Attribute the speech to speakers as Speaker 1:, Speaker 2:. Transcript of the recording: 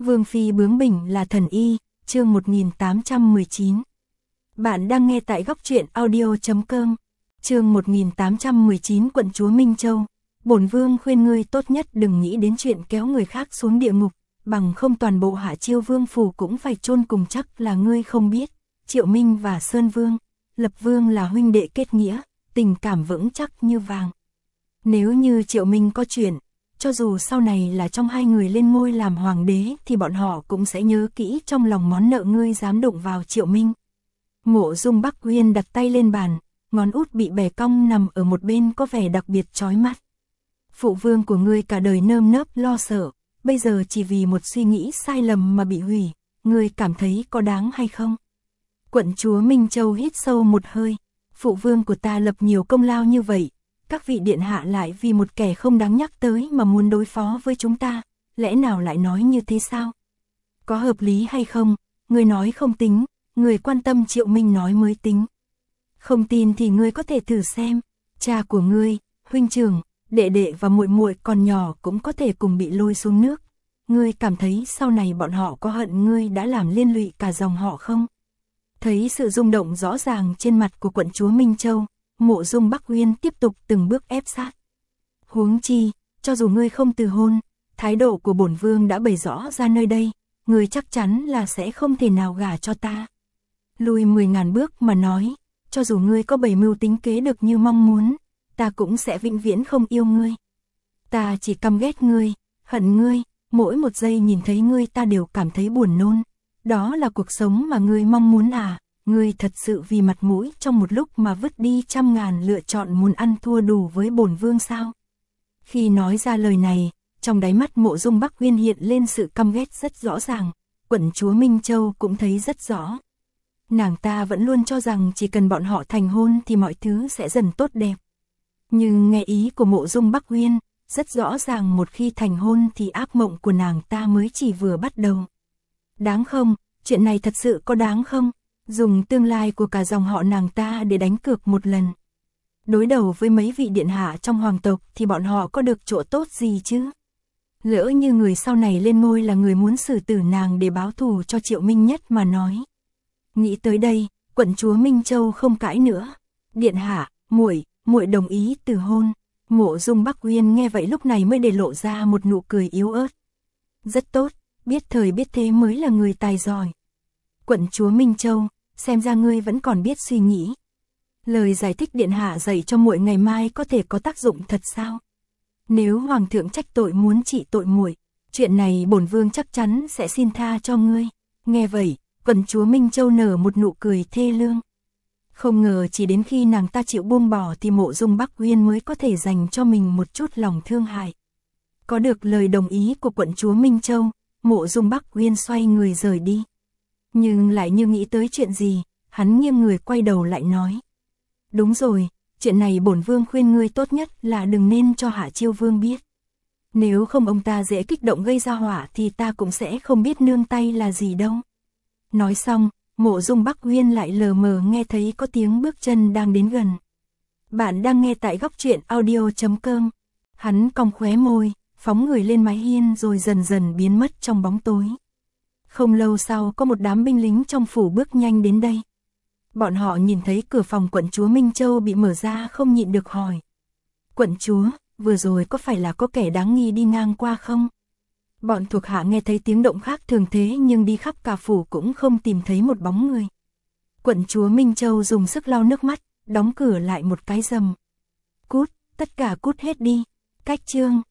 Speaker 1: Vương phi bướng bỉnh là thần y, chương 1819. Bạn đang nghe tại góc truyện audio.com. Chương 1819. Quận chúa Minh Châu. Bổn vương khuyên ngươi tốt nhất đừng nghĩ đến chuyện kéo người khác xuống địa ngục, bằng không toàn bộ Hạ Chiêu Vương phủ cũng phải chôn cùng. Chắc là ngươi không biết, Triệu Minh và Sơn Vương, Lập Vương là huynh đệ kết nghĩa, tình cảm vững chắc như vàng. Nếu như Triệu Minh có chuyện, cho dù sau này là trong hai người lên ngôi làm hoàng đế thì bọn họ cũng sẽ nhớ kỹ trong lòng món nợ ngươi dám đụng vào Triệu Minh. Mộ Dung Bắc Uyên đặt tay lên bàn, ngón út bị bẻ cong nằm ở một bên có vẻ đặc biệt chói mắt. Phụ vương của ngươi cả đời nơm nớp lo sợ, bây giờ chỉ vì một suy nghĩ sai lầm mà bị hủy, ngươi cảm thấy có đáng hay không? Quận chúa Minh Châu hít sâu một hơi, phụ vương của ta lập nhiều công lao như vậy, các vị điện hạ lại vì một kẻ không đáng nhắc tới mà muốn đối phó với chúng ta, lẽ nào lại nói như thế sao? Có hợp lý hay không? Ngươi nói không tính, người quan tâm Triệu Minh nói mới tính. Không tin thì ngươi có thể thử xem, cha của ngươi, huynh trưởng, đệ đệ và muội muội còn nhỏ cũng có thể cùng bị lôi xuống nước. Ngươi cảm thấy sau này bọn họ có hận ngươi đã làm liên lụy cả dòng họ không? Thấy sự rung động rõ ràng trên mặt của quận chúa Minh Châu, Mộ Dung Bắc Uyên tiếp tục từng bước ép sát. Huống chi, cho dù ngươi không từ hôn, thái độ của bổn vương đã bày rõ ra nơi đây, ngươi chắc chắn là sẽ không thể nào gả cho ta. Lùi 10.000 bước mà nói, cho dù ngươi có bày mưu tính kế được như mong muốn, ta cũng sẽ vĩnh viễn không yêu ngươi. Ta chỉ căm ghét ngươi, hận ngươi, mỗi một giây nhìn thấy ngươi ta đều cảm thấy buồn nôn. Đó là cuộc sống mà ngươi mong muốn à? Ngươi thật sự vì mặt mũi trong một lúc mà vứt đi 100.000 lựa chọn muốn ăn thua đủ với bổn vương sao? Khi nói ra lời này, trong đáy mắt Mộ Dung Bắc Uyên hiện lên sự căm ghét rất rõ ràng, quận chúa Minh Châu cũng thấy rất rõ. Nàng ta vẫn luôn cho rằng chỉ cần bọn họ thành hôn thì mọi thứ sẽ dần tốt đẹp. Nhưng nghe ý của Mộ Dung Bắc Uyên, rất rõ ràng một khi thành hôn thì ác mộng của nàng ta mới chỉ vừa bắt đầu. Đáng không? Chuyện này thật sự có đáng không? Dùng tương lai của cả dòng họ nàng ta để đánh cược một lần. Đối đầu với mấy vị điện hạ trong hoàng tộc thì bọn họ có được chỗ tốt gì chứ? Lỡ như người sau này lên ngôi là người muốn xử tử nàng để báo thù cho Triệu Minh Nhất mà nói. Nghĩ tới đây, quận chúa Minh Châu không cãi nữa. Điện hạ, muội đồng ý từ hôn. Mộ Dung Bắc Uyên nghe vậy lúc này mới để lộ ra một nụ cười yếu ớt. Rất tốt, biết thời biết thế mới là người tài giỏi. Quận chúa Minh Châu, xem ra ngươi vẫn còn biết suy nghĩ. Lời giải thích điện hạ dạy cho muội ngày mai có thể có tác dụng thật sao? Nếu hoàng thượng trách tội muốn trị tội muội, chuyện này bổn vương chắc chắn sẽ xin tha cho ngươi. Nghe vậy, quận chúa Minh Châu nở một nụ cười thê lương. Không ngờ chỉ đến khi nàng ta chịu buông bỏ thì Mộ Dung Bắc Uyên mới có thể dành cho mình một chút lòng thương hại. Có được lời đồng ý của quận chúa Minh Châu, Mộ Dung Bắc Uyên xoay người rời đi. Nhưng lại như nghĩ tới chuyện gì, hắn nghiêng người quay đầu lại nói. Đúng rồi, chuyện này bổn vương khuyên ngươi tốt nhất là đừng nên cho Hạ Chiêu Vương biết. Nếu không ông ta dễ kích động gây ra họa thì ta cũng sẽ không biết nương tay là gì đâu. Nói xong, Mộ Dung Bắc Uyên lại lờ mờ nghe thấy có tiếng bước chân đang đến gần. Bạn đang nghe tại góc truyện audio.com. Hắn cong khóe môi, phóng người lên mái hiên rồi dần dần biến mất trong bóng tối. Không lâu sau có một đám binh lính trong phủ bước nhanh đến đây. Bọn họ nhìn thấy cửa phòng quận chúa Minh Châu bị mở ra không nhịn được hỏi. Quận chúa, vừa rồi có phải là có kẻ đáng nghi đi ngang qua không? Bọn thuộc hạ nghe thấy tiếng động khác thường thế nhưng đi khắp cả phủ cũng không tìm thấy một bóng người. Quận chúa Minh Châu dùng sức lau nước mắt, đóng cửa lại một cái rầm. Cút, tất cả cút hết đi. Cách chương.